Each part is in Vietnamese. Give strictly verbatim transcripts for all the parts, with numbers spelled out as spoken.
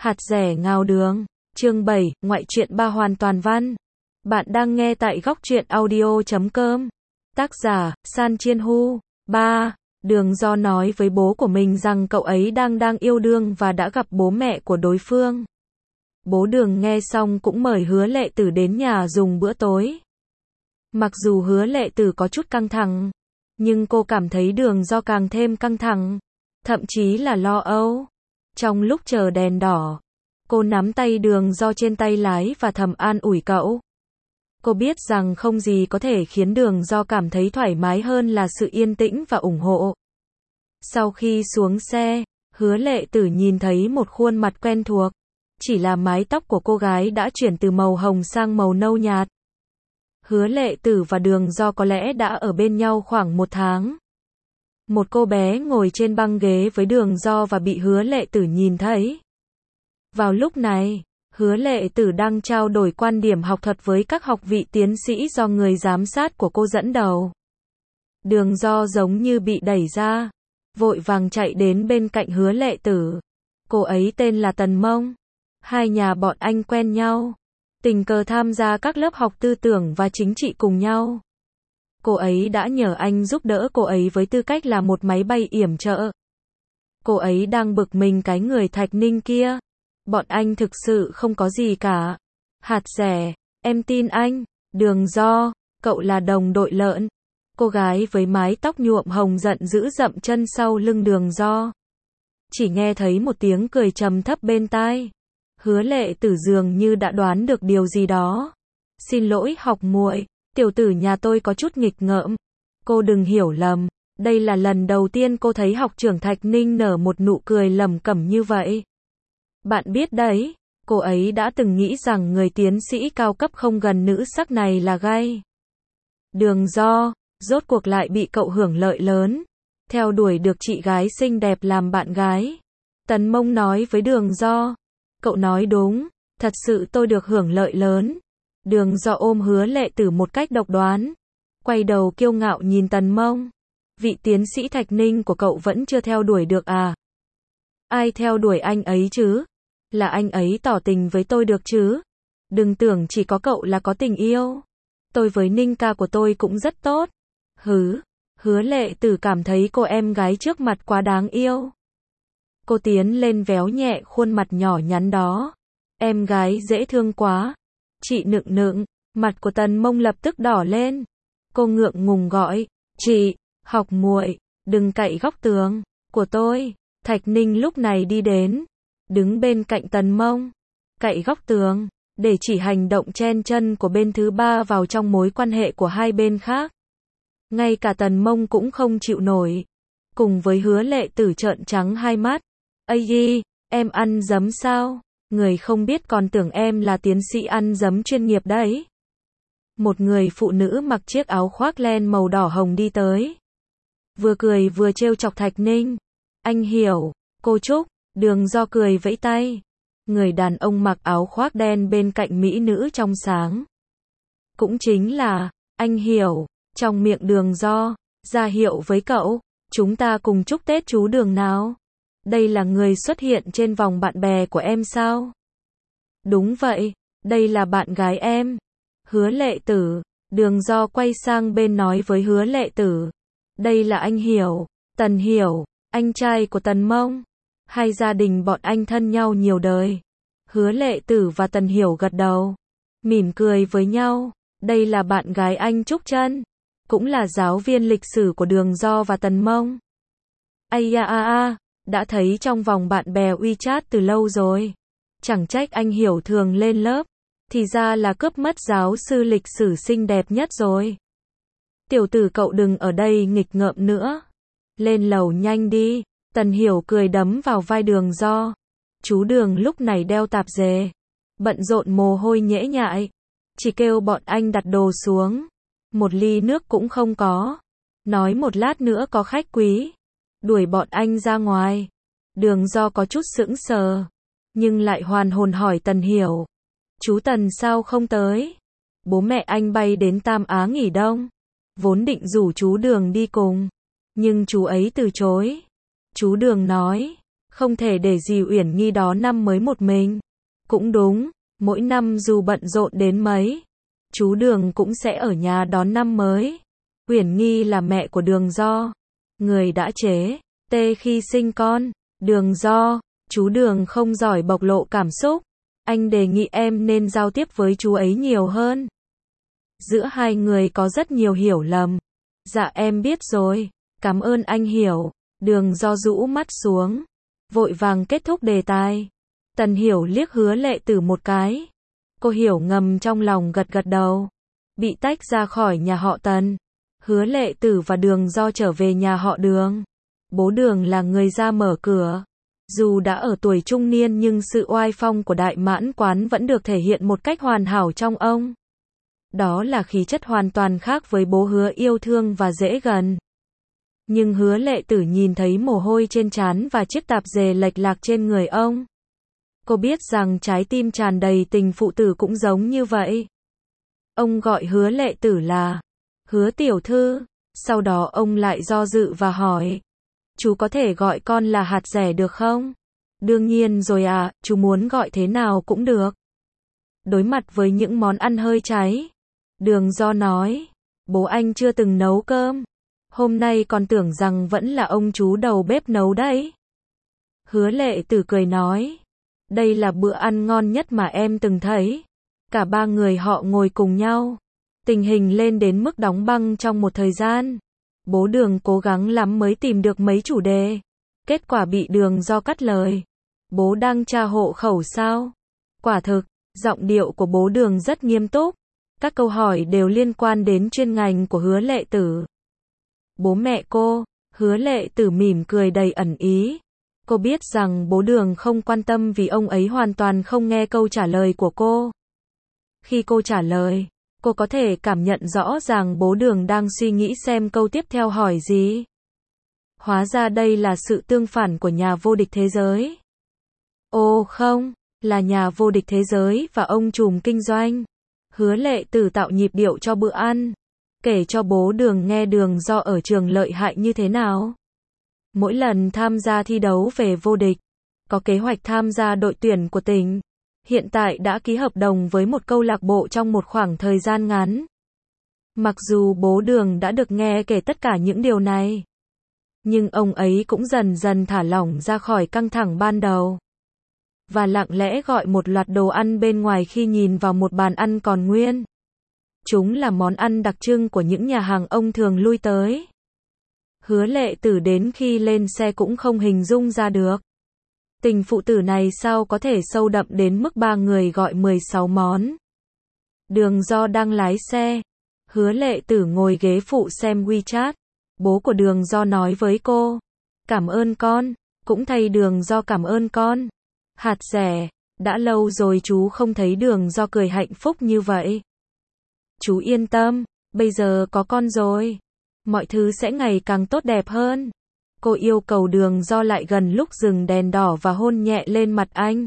Hạt rẻ ngào đường. Chương bảy, ngoại truyện ba hoàn toàn văn. Bạn đang nghe tại góc truyện audio chấm com. Tác giả, San Chiên Hu. ba. Đường Do nói với bố của mình rằng cậu ấy đang đang yêu đương và đã gặp bố mẹ của đối phương. Bố Đường nghe xong cũng mời Hứa Lệ Tử đến nhà dùng bữa tối. Mặc dù Hứa Lệ Tử có chút căng thẳng, nhưng cô cảm thấy Đường Do càng thêm căng thẳng, thậm chí là lo âu. Trong lúc chờ đèn đỏ, cô nắm tay Đường Do trên tay lái và thầm an ủi cậu. Cô biết rằng không gì có thể khiến Đường Do cảm thấy thoải mái hơn là sự yên tĩnh và ủng hộ. Sau khi xuống xe, Hứa Lệ Tử nhìn thấy một khuôn mặt quen thuộc. Chỉ là mái tóc của cô gái đã chuyển từ màu hồng sang màu nâu nhạt. Hứa Lệ Tử và Đường Do có lẽ đã ở bên nhau khoảng một tháng. Một cô bé ngồi trên băng ghế với Đường Do và bị Hứa Lệ Tử nhìn thấy. Vào lúc này, Hứa Lệ Tử đang trao đổi quan điểm học thuật với các học vị tiến sĩ do người giám sát của cô dẫn đầu. Đường Do giống như bị đẩy ra, vội vàng chạy đến bên cạnh Hứa Lệ Tử. Cô ấy tên là Tần Mông. Hai nhà bọn anh quen nhau, tình cờ tham gia các lớp học tư tưởng và chính trị cùng nhau. Cô ấy đã nhờ anh giúp đỡ cô ấy với tư cách là một máy bay yểm trợ. Cô ấy đang bực mình cái người Thạch Ninh kia. Bọn anh thực sự không có gì cả. Hạt rẻ, em tin anh. Đường Do, cậu là đồng đội lợn. Cô gái với mái tóc nhuộm hồng giận dữ dậm chân sau lưng Đường Do. Chỉ nghe thấy một tiếng cười trầm thấp bên tai. Hứa Lệ Tử dường như đã đoán được điều gì đó. Xin lỗi học muội, tiểu tử nhà tôi có chút nghịch ngợm. Cô đừng hiểu lầm, đây là lần đầu tiên cô thấy học trưởng Thạch Ninh nở một nụ cười lẩm cẩm như vậy. Bạn biết đấy, cô ấy đã từng nghĩ rằng người tiến sĩ cao cấp không gần nữ sắc này là gay. Đường Do, rốt cuộc lại bị cậu hưởng lợi lớn, theo đuổi được chị gái xinh đẹp làm bạn gái. Tần Mông nói với Đường Do. Cậu nói đúng, thật sự tôi được hưởng lợi lớn. Đường Do ôm Hứa Lệ Tử một cách độc đoán, quay đầu kiêu ngạo nhìn Tần Mông. Vị tiến sĩ Thạch Ninh của cậu vẫn chưa theo đuổi được à? Ai theo đuổi anh ấy chứ? Là anh ấy tỏ tình với tôi được chứ? Đừng tưởng chỉ có cậu là có tình yêu. Tôi với Ninh ca của tôi cũng rất tốt. Hứ, Hứa Lệ Tử cảm thấy cô em gái trước mặt quá đáng yêu. Cô tiến lên véo nhẹ khuôn mặt nhỏ nhắn đó. Em gái dễ thương quá. Chị nựng nựng, mặt của Tần Mông lập tức đỏ lên. Cô ngượng ngùng gọi, chị, học muội, đừng cậy góc tường của tôi. Thạch Ninh lúc này đi đến, đứng bên cạnh Tần Mông. Cậy góc tường, để chỉ hành động chen chân của bên thứ ba vào trong mối quan hệ của hai bên khác. Ngay cả Tần Mông cũng không chịu nổi. Cùng với Hứa Lệ Tử trợn trắng hai mắt. Ây di, em ăn giấm sao? Người không biết còn tưởng em là tiến sĩ ăn giấm chuyên nghiệp đấy. Một người phụ nữ mặc chiếc áo khoác len màu đỏ hồng đi tới. Vừa cười vừa trêu chọc Thạch Ninh. Anh hiểu, cô Trúc. Đường Do cười vẫy tay. Người đàn ông mặc áo khoác đen bên cạnh mỹ nữ trong sáng. Cũng chính là, anh hiểu, trong miệng Đường Do, ra hiệu với cậu, chúng ta cùng chúc Tết chú Đường nào. Đây là người xuất hiện trên vòng bạn bè của em sao? Đúng vậy, đây là bạn gái em. Hứa Lệ Tử. Đường Do quay sang bên nói với Hứa Lệ Tử. Đây là anh Hiểu, Tần Hiểu, anh trai của Tần Mông. Hai gia đình bọn anh thân nhau nhiều đời. Hứa Lệ Tử và Tần Hiểu gật đầu, mỉm cười với nhau. Đây là bạn gái anh Trúc Chân, cũng là giáo viên lịch sử của Đường Do và Tần Mông. Ây da a a, đã thấy trong vòng bạn bè WeChat từ lâu rồi. Chẳng trách anh Hiểu thường lên lớp, thì ra là cướp mất giáo sư lịch sử xinh đẹp nhất rồi. Tiểu tử cậu đừng ở đây nghịch ngợm nữa. Lên lầu nhanh đi. Tần Hiểu cười đấm vào vai Đường Do. Chú Đường lúc này đeo tạp dề, bận rộn mồ hôi nhễ nhại. Chỉ kêu bọn anh đặt đồ xuống. Một ly nước cũng không có. Nói một lát nữa có khách quý. Đuổi bọn anh ra ngoài. Đường Do có chút sững sờ, nhưng lại hoàn hồn hỏi Tần Hiểu. Chú Tần sao không tới? Bố mẹ anh bay đến Tam Á nghỉ đông. Vốn định rủ chú Đường đi cùng, nhưng chú ấy từ chối. Chú Đường nói, Không thể để dì Uyển Nhi đó năm mới một mình. Cũng đúng, mỗi năm dù bận rộn đến mấy, chú Đường cũng sẽ ở nhà đón năm mới. Uyển Nhi là mẹ của Đường Do, người đã chế tê khi sinh con. Đường Do, chú Đường không giỏi bộc lộ cảm xúc. Anh đề nghị em nên giao tiếp với chú ấy nhiều hơn. Giữa hai người có rất nhiều hiểu lầm. Dạ em biết rồi, cảm ơn anh hiểu. Đường Do rũ mắt xuống, vội vàng kết thúc đề tài. Tần Hiểu liếc Hứa Lệ Tử một cái. Cô hiểu ngầm trong lòng gật gật đầu. Bị tách ra khỏi nhà họ Tần, Hứa Lệ Tử và Đường Do trở về nhà họ Đường. Bố Đường là người ra mở cửa. Dù đã ở tuổi trung niên nhưng sự oai phong của Đại Mãn Quán vẫn được thể hiện một cách hoàn hảo trong ông. Đó là khí chất hoàn toàn khác với bố Hứa yêu thương và dễ gần. Nhưng Hứa Lệ Tử nhìn thấy mồ hôi trên trán và chiếc tạp dề lệch lạc trên người ông. Cô biết rằng trái tim tràn đầy tình phụ tử cũng giống như vậy. Ông gọi Hứa Lệ Tử là Hứa tiểu thư. Sau đó ông lại do dự và hỏi, chú có thể gọi con là hạt rẻ được không? Đương nhiên rồi à, chú muốn gọi thế nào cũng được. Đối mặt với những món ăn hơi cháy, Đường Do nói, bố anh chưa từng nấu cơm. Hôm nay còn tưởng rằng vẫn là ông chú đầu bếp nấu đấy. Hứa Lệ Tử cười nói, đây là bữa ăn ngon nhất mà em từng thấy. Cả ba người họ ngồi cùng nhau. Tình hình lên đến mức đóng băng trong một thời gian. Bố Đường cố gắng lắm mới tìm được mấy chủ đề. Kết quả bị Đường Do cắt lời. Bố đang tra hộ khẩu sao? Quả thực, giọng điệu của bố Đường rất nghiêm túc. Các câu hỏi đều liên quan đến chuyên ngành của Hứa Lệ Tử. Bố mẹ cô, Hứa Lệ Tử mỉm cười đầy ẩn ý. Cô biết rằng bố Đường không quan tâm vì ông ấy hoàn toàn không nghe câu trả lời của cô. Khi cô trả lời, cô có thể cảm nhận rõ ràng bố Đường đang suy nghĩ xem câu tiếp theo hỏi gì. Hóa ra đây là sự tương phản của nhà vô địch thế giới. Ồ không, là nhà vô địch thế giới và ông trùm kinh doanh. Hứa Lệ Tử tạo nhịp điệu cho bữa ăn, kể cho bố Đường nghe Đường Do ở trường lợi hại như thế nào. Mỗi lần tham gia thi đấu về vô địch, có kế hoạch tham gia đội tuyển của tỉnh. Hiện tại đã ký hợp đồng với một câu lạc bộ trong một khoảng thời gian ngắn. Mặc dù bố Đường đã được nghe kể tất cả những điều này, nhưng ông ấy cũng dần dần thả lỏng ra khỏi căng thẳng ban đầu. Và lặng lẽ gọi một loạt đồ ăn bên ngoài khi nhìn vào một bàn ăn còn nguyên. Chúng là món ăn đặc trưng của những nhà hàng ông thường lui tới. Hứa Lệ Tử đến khi lên xe cũng không hình dung ra được. Tình phụ tử này sao có thể sâu đậm đến mức ba người gọi mười sáu món. Đường Do đang lái xe. Hứa Lệ Tử ngồi ghế phụ xem WeChat. Bố của Đường Do nói với cô, cảm ơn con. Cũng thay Đường Do cảm ơn con. Hạt rẻ, đã lâu rồi chú không thấy Đường Do cười hạnh phúc như vậy. Chú yên tâm, bây giờ có con rồi. Mọi thứ sẽ ngày càng tốt đẹp hơn. Cô yêu cầu Đường Do lại gần lúc dừng đèn đỏ và hôn nhẹ lên mặt anh.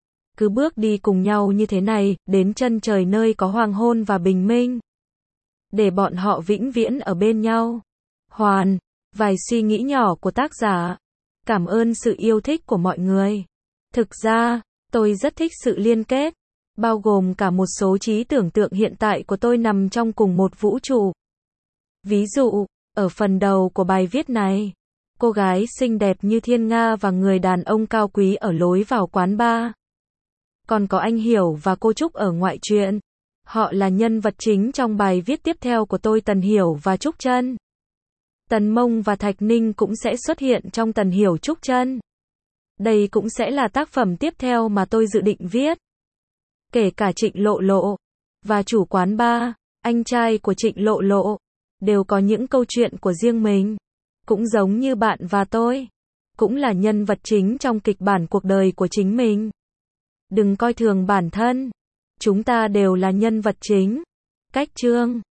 Cứ bước đi cùng nhau như thế này, đến chân trời nơi có hoàng hôn và bình minh. Để bọn họ vĩnh viễn ở bên nhau. Hoàn, vài suy nghĩ nhỏ của tác giả. Cảm ơn sự yêu thích của mọi người. Thực ra, tôi rất thích sự liên kết, bao gồm cả một số trí tưởng tượng hiện tại của tôi nằm trong cùng một vũ trụ. Ví dụ, ở phần đầu của bài viết này, cô gái xinh đẹp như thiên nga và người đàn ông cao quý ở lối vào quán bar. Còn có anh Hiểu và cô Trúc ở ngoại truyện. Họ là nhân vật chính trong bài viết tiếp theo của tôi. Tần Hiểu và Trúc Chân. Tần Mông và Thạch Ninh cũng sẽ xuất hiện trong Tần Hiểu Trúc Chân. Đây cũng sẽ là tác phẩm tiếp theo mà tôi dự định viết. Kể cả Trịnh Lộ Lộ và chủ quán bar, anh trai của Trịnh Lộ Lộ, đều có những câu chuyện của riêng mình. Cũng giống như bạn và tôi, cũng là nhân vật chính trong kịch bản cuộc đời của chính mình. Đừng coi thường bản thân, chúng ta đều là nhân vật chính. Cách chương